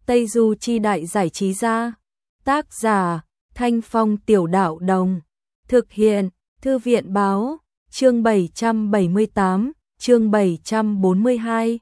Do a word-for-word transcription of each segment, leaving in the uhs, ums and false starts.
Tây Du Chi Đại Giải Trí Gia. Tác giả Thanh Phong Tiểu Đạo Đồng. Thực hiện Thư viện Báo. Chương bảy trăm bảy mươi tám, chương bảy trăm bốn mươi hai.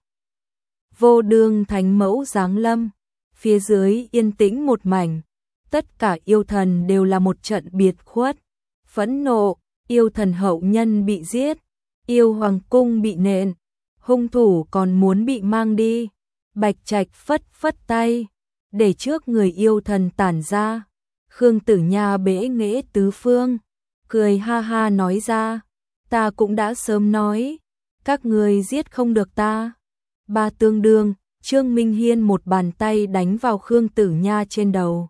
Vô đương thánh mẫu giáng lâm. Phía dưới yên tĩnh một mảnh. Tất cả yêu thần đều là một trận biệt khuất. Phẫn nộ, yêu thần hậu nhân bị giết. Yêu hoàng cung bị nện. Hung thủ còn muốn bị mang đi. Bạch Trạch phất phất tay, để trước người yêu thần tản ra. Khương Tử Nha bẽ nghễ tứ phương, cười ha ha nói ra, ta cũng đã sớm nói, các người giết không được ta. Ba tương đương, Trương Minh Hiên một bàn tay đánh vào Khương Tử Nha trên đầu.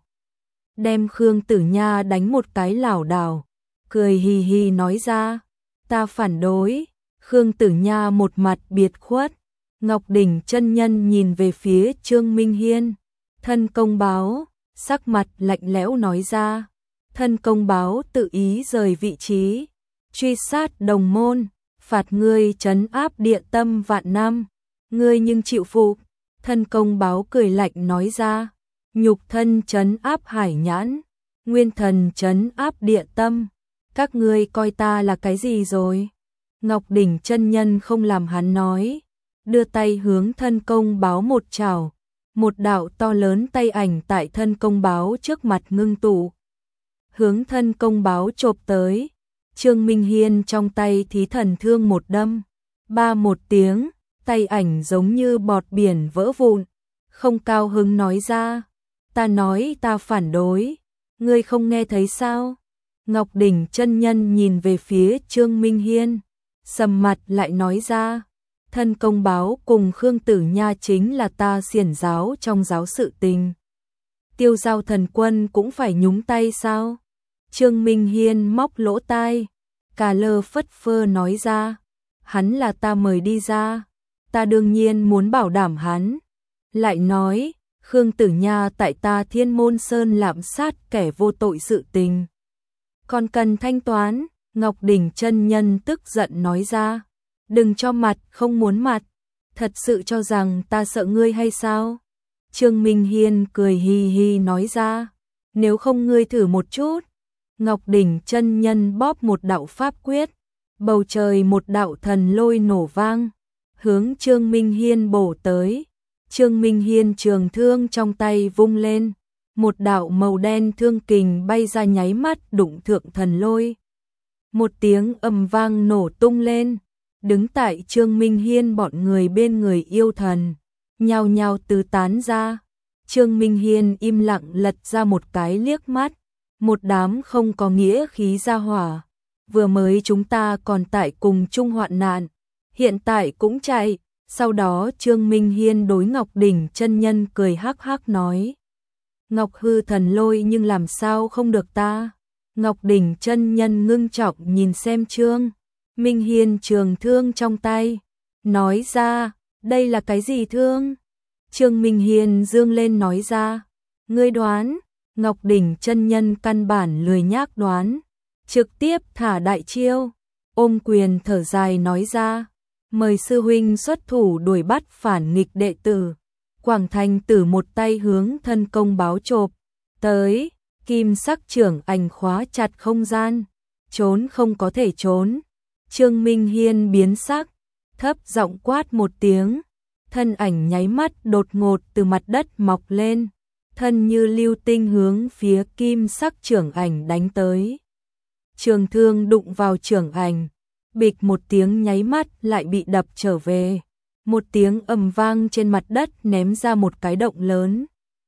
Đem Khương Tử Nha đánh một cái lảo đảo, cười hì hì nói ra, ta phản đối. Khương Tử Nha một mặt biệt khuất. Ngọc Đỉnh chân nhân nhìn về phía Trương Minh Hiên. Thân công báo, sắc mặt lạnh lẽo nói ra. Thân công báo tự ý rời vị trí. Truy sát đồng môn, phạt ngươi trấn áp địa tâm vạn năm. Ngươi nhưng chịu phục. Thân công báo cười lạnh nói ra. Nhục thân trấn áp hải nhãn, nguyên thần trấn áp địa tâm. Các ngươi coi ta là cái gì rồi? Ngọc Đỉnh chân nhân không làm hắn nói. Đưa tay hướng thân công báo một chảo, một đạo to lớn tay ảnh tại thân công báo trước mặt ngưng tụ. Hướng thân công báo chộp tới, Trương Minh Hiên trong tay thí thần thương một đâm, ba một tiếng, tay ảnh giống như bọt biển vỡ vụn, không cao hứng nói ra, ta nói ta phản đối, ngươi không nghe thấy sao? Ngọc Đỉnh chân nhân nhìn về phía Trương Minh Hiên, sầm mặt lại nói ra. Thân công báo cùng Khương Tử Nha chính là ta xiển giáo trong giáo sự tình. Tiêu Giao thần quân cũng phải nhúng tay sao? Trương Minh Hiên móc lỗ tai, cà lơ phất phơ nói ra. Hắn là ta mời đi ra, ta đương nhiên muốn bảo đảm hắn. Lại nói, Khương Tử Nha tại ta Thiên Môn Sơn lạm sát kẻ vô tội sự tình. Còn cần thanh toán, Ngọc Đỉnh chân nhân tức giận nói ra. Đừng cho mặt, không muốn mặt. Thật sự cho rằng ta sợ ngươi hay sao? Trương Minh Hiên cười hi hi nói ra. Nếu không ngươi thử một chút. Ngọc Đỉnh chân nhân bóp một đạo pháp quyết. Bầu trời một đạo thần lôi nổ vang. Hướng Trương Minh Hiên bổ tới. Trương Minh Hiên trường thương trong tay vung lên. Một đạo màu đen thương kình bay ra nháy mắt đụng thượng thần lôi. Một tiếng ầm vang nổ tung lên. Đứng tại Trương Minh Hiên bọn người bên người yêu thần, nhao nhao tứ tán ra. Trương Minh Hiên im lặng lật ra một cái liếc mắt, một đám không có nghĩa khí ra hỏa. Vừa mới chúng ta còn tại cùng chung hoạn nạn, hiện tại cũng chạy. Sau đó Trương Minh Hiên đối Ngọc Đỉnh chân nhân cười hắc hắc nói. Ngọc hư thần lôi nhưng làm sao không được ta? Ngọc Đỉnh chân nhân ngưng trọng nhìn xem Trương Minh Hiên trường thương trong tay, nói ra, đây là cái gì thương? Trương Minh Hiên dương lên nói ra, ngươi đoán. Ngọc Đỉnh chân nhân căn bản lười nhác đoán, trực tiếp thả đại chiêu, ôm quyền thở dài nói ra, mời sư huynh xuất thủ đuổi bắt phản nghịch đệ tử. Quảng Thành Tử một tay hướng thân công báo chộp tới, kim sắc trưởng ảnh khóa chặt không gian, trốn không có thể trốn. Trương Minh Hiên biến sắc, thấp giọng quát một tiếng, thân ảnh nháy mắt đột ngột từ mặt đất mọc lên, thân như lưu tinh hướng phía kim sắc trưởng ảnh đánh tới. Trường thương đụng vào trưởng ảnh, bịch một tiếng nháy mắt lại bị đập trở về, một tiếng ầm vang trên mặt đất ném ra một cái động lớn.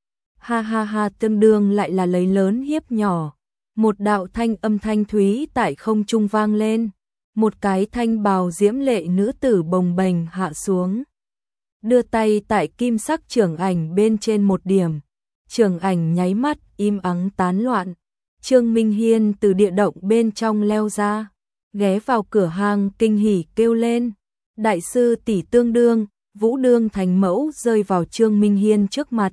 Ha ha ha, tương đương lại là lấy lớn hiếp nhỏ, một đạo thanh âm thanh thúy tại không trung vang lên. Một cái thanh bào diễm lệ nữ tử bồng bềnh hạ xuống. Đưa tay tại kim sắc trưởng ảnh bên trên một điểm. Trưởng ảnh nháy mắt im ắng tán loạn. Trương Minh Hiên từ địa động bên trong leo ra. Ghé vào cửa hàng kinh hỉ kêu lên. Đại sư tỷ tương đương, Vũ Đương Thánh Mẫu rơi vào Trương Minh Hiên trước mặt.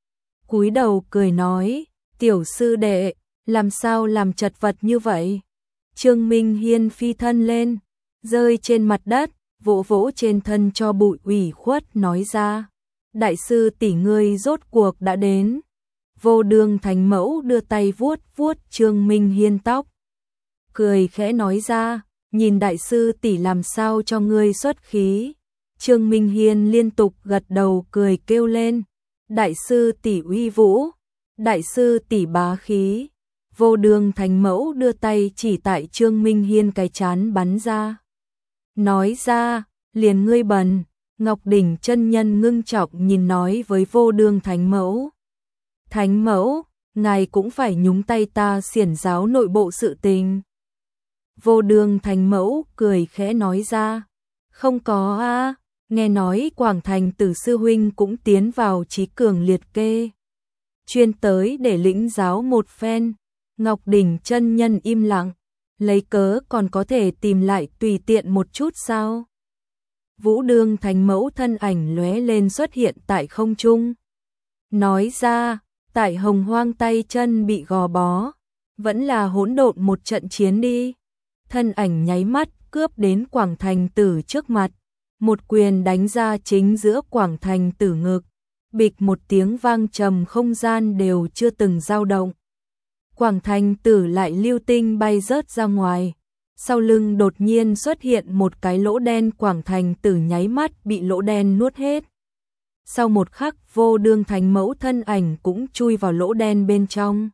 Cúi đầu cười nói, tiểu sư đệ, làm sao làm chật vật như vậy? Trương Minh Hiên phi thân lên, rơi trên mặt đất, vỗ vỗ trên thân cho bụi ủy khuất nói ra. đại sư tỷ ngươi rốt cuộc đã đến. Vô Đường Thánh Mẫu đưa tay vuốt vuốt Trương Minh Hiên tóc, cười khẽ nói ra, nhìn đại sư tỷ làm sao cho ngươi xuất khí. Trương Minh Hiên liên tục gật đầu cười kêu lên, đại sư tỷ uy vũ, đại sư tỷ bá khí. Vô Đường Thánh Mẫu đưa tay chỉ tại Trương Minh Hiên cái chán bắn ra, nói ra, liền ngươi bần. Ngọc Đỉnh chân nhân ngưng trọng nhìn nói với Vô Đường Thánh Mẫu, Thánh Mẫu, ngài cũng phải nhúng tay ta xiển giáo nội bộ sự tình. Vô Đường Thánh Mẫu cười khẽ nói ra, không có a, nghe nói Quảng Thành Tử sư huynh cũng tiến vào trí cường liệt kê, chuyên tới để lĩnh giáo một phen. Ngọc Đỉnh chân nhân im lặng, lấy cớ còn có thể tìm lại tùy tiện một chút sao? Vũ Đường Thánh Mẫu thân ảnh lóe lên xuất hiện tại không trung, nói ra, tại Hồng Hoang tay chân bị gò bó, vẫn là hỗn độn một trận chiến đi. Thân ảnh nháy mắt cướp đến Quảng Thành Tử trước mặt, một quyền đánh ra chính giữa Quảng Thành Tử ngực, bịch một tiếng vang trầm, không gian đều chưa từng dao động. Quảng Thành Tử lại lưu tinh bay rớt ra ngoài, sau lưng đột nhiên xuất hiện một cái lỗ đen, Quảng Thành Tử nháy mắt bị lỗ đen nuốt hết. Sau một khắc, Vô Đường Thánh Mẫu thân ảnh cũng chui vào lỗ đen bên trong.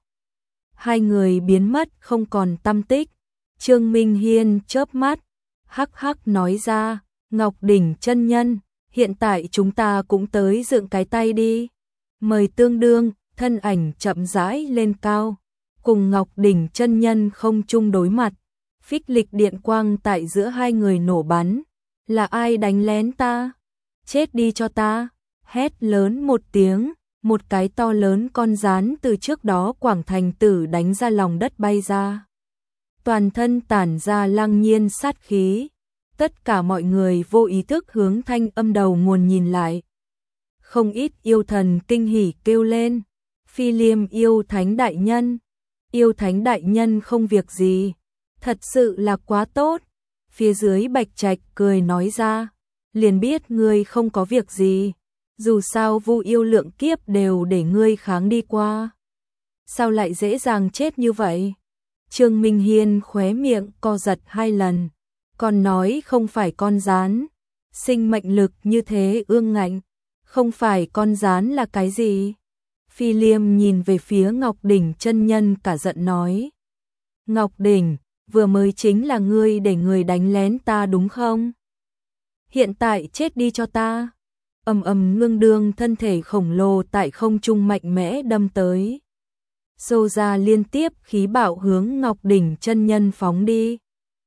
Hai người biến mất không còn tăm tích. Trương Minh Hiên chớp mắt, hắc hắc nói ra, Ngọc Đỉnh chân nhân, hiện tại chúng ta cũng tới dựng cái tay đi. Mời tương đương, thân ảnh chậm rãi lên cao, cùng Ngọc Đỉnh chân nhân không chung đối mặt. Phích lịch điện quang tại giữa hai người nổ bắn. Là ai đánh lén ta? Chết đi cho ta! Hét lớn một tiếng, một cái to lớn con rắn từ trước đó Quảng Thành Tử đánh ra lòng đất bay ra. Toàn thân tản ra lăng nhiên sát khí. Tất cả mọi người vô ý thức hướng thanh âm đầu nguồn nhìn lại. Không ít yêu thần kinh hỉ kêu lên, Phi Liêm yêu thánh đại nhân, yêu thánh đại nhân không việc gì, thật sự là quá tốt. Phía dưới Bạch Trạch cười nói ra, liền biết ngươi không có việc gì, dù sao Vu yêu lượng kiếp đều để ngươi kháng đi qua, sao lại dễ dàng chết như vậy? Trương Minh Hiên khóe miệng co giật hai lần, còn nói không phải con rắn, sinh mệnh lực như thế ương ngạnh, không phải con rắn là cái gì? Phi Liêm nhìn về phía Ngọc Đỉnh chân nhân cả giận nói, Ngọc Đỉnh, vừa mới chính là ngươi để người đánh lén ta đúng không? Hiện tại chết đi cho ta. Ầm ầm, ngưng đương thân thể khổng lồ tại không trung mạnh mẽ đâm tới, xô ra liên tiếp khí bạo hướng Ngọc Đỉnh chân nhân phóng đi.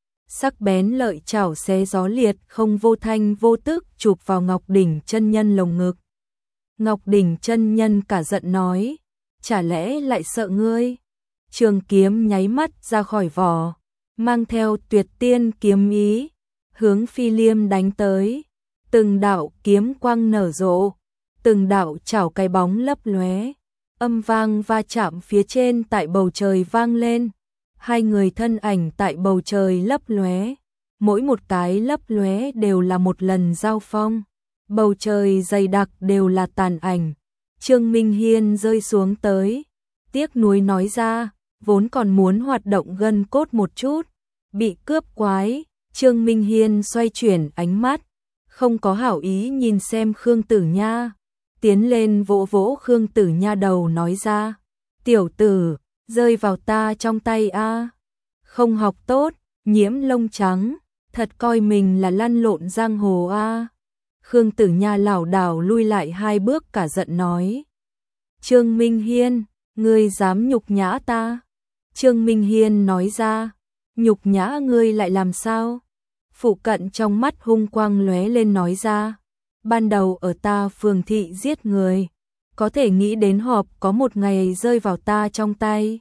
Sắc bén lợi chảo xé gió liệt không vô thanh vô tức chụp vào Ngọc Đỉnh chân nhân lồng ngực. Ngọc Đỉnh chân nhân cả giận nói, chả lẽ lại sợ ngươi? Trường kiếm nháy mắt ra khỏi vỏ, mang theo tuyệt tiên kiếm ý, hướng Phi Liêm đánh tới. Từng đạo kiếm quang nở rộ, từng đạo chảo cái bóng lấp lóe, âm vang va chạm phía trên tại bầu trời vang lên. Hai người thân ảnh tại bầu trời lấp lóe, mỗi một cái lấp lóe đều là một lần giao phong. Bầu trời dày đặc đều là tàn ảnh. Trương Minh Hiên rơi xuống tới, tiếc nuối nói ra, vốn còn muốn hoạt động gân cốt một chút, bị cướp quái. Trương Minh Hiên xoay chuyển ánh mắt, không có hảo ý nhìn xem Khương Tử Nha, tiến lên vỗ vỗ Khương Tử Nha đầu nói ra, tiểu tử, rơi vào ta trong tay a, không học tốt, nhiễm lông trắng, thật coi mình là lăn lộn giang hồ a. Khương Tử Nha lảo đảo lui lại hai bước cả giận nói, Trương Minh Hiên, ngươi dám nhục nhã ta? Trương Minh Hiên nói ra, nhục nhã ngươi lại làm sao? Phụ cận trong mắt hung quang lóe lên nói ra, ban đầu ở ta phường thị giết người, có thể nghĩ đến họp có một ngày rơi vào ta trong tay.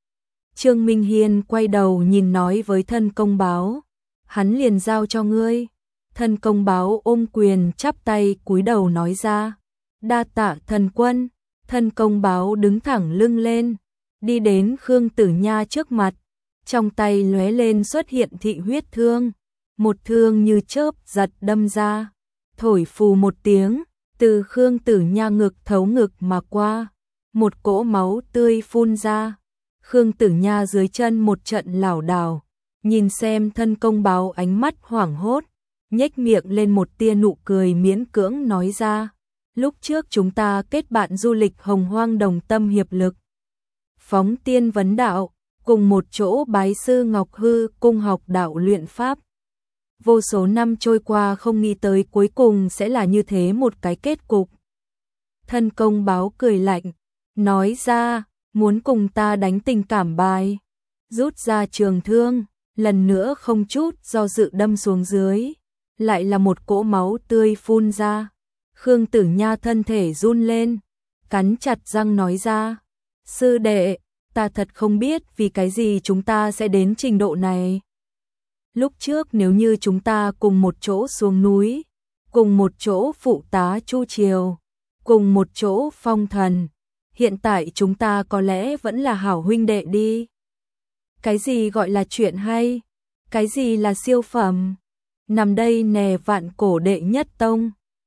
Trương Minh Hiên quay đầu nhìn nói với thân công báo, hắn liền giao cho ngươi. Thân công báo ôm quyền chắp tay cúi đầu nói ra, đa tạ thần quân. Thân công báo đứng thẳng lưng lên, đi đến Khương Tử Nha trước mặt, trong tay lóe lên xuất hiện thị huyết thương, một thương như chớp giật đâm ra, thổi phù một tiếng, Từ Khương Tử Nha ngực thấu ngực mà qua, một cỗ máu tươi phun ra. Khương Tử Nha dưới chân một trận lảo đảo, nhìn xem thân công báo ánh mắt hoảng hốt, nhếch miệng lên một tia nụ cười miễn cưỡng nói ra. Lúc trước chúng ta kết bạn du lịch Hồng Hoang đồng tâm hiệp lực, phóng tiên vấn đạo, cùng một chỗ bái sư Ngọc Hư cung học đạo luyện pháp. Vô số năm trôi qua không nghĩ tới cuối cùng sẽ là như thế một cái kết cục. Thân công báo cười lạnh, nói ra, muốn cùng ta đánh tình cảm bài. Rút ra trường thương, lần nữa không chút do dự đâm xuống dưới. Lại là một cỗ máu tươi phun ra. Khương Tử Nha thân thể run lên, cắn chặt răng nói ra. Sư đệ, ta thật không biết vì cái gì chúng ta sẽ đến trình độ này. Lúc trước nếu như chúng ta cùng một chỗ xuống núi, cùng một chỗ phụ tá Chu Triều, cùng một chỗ phong thần, hiện tại chúng ta có lẽ vẫn là hảo huynh đệ đi. Cái gì gọi là chuyện hay? Cái gì là siêu phẩm? Nằm đây nè vạn cổ đệ nhất tông.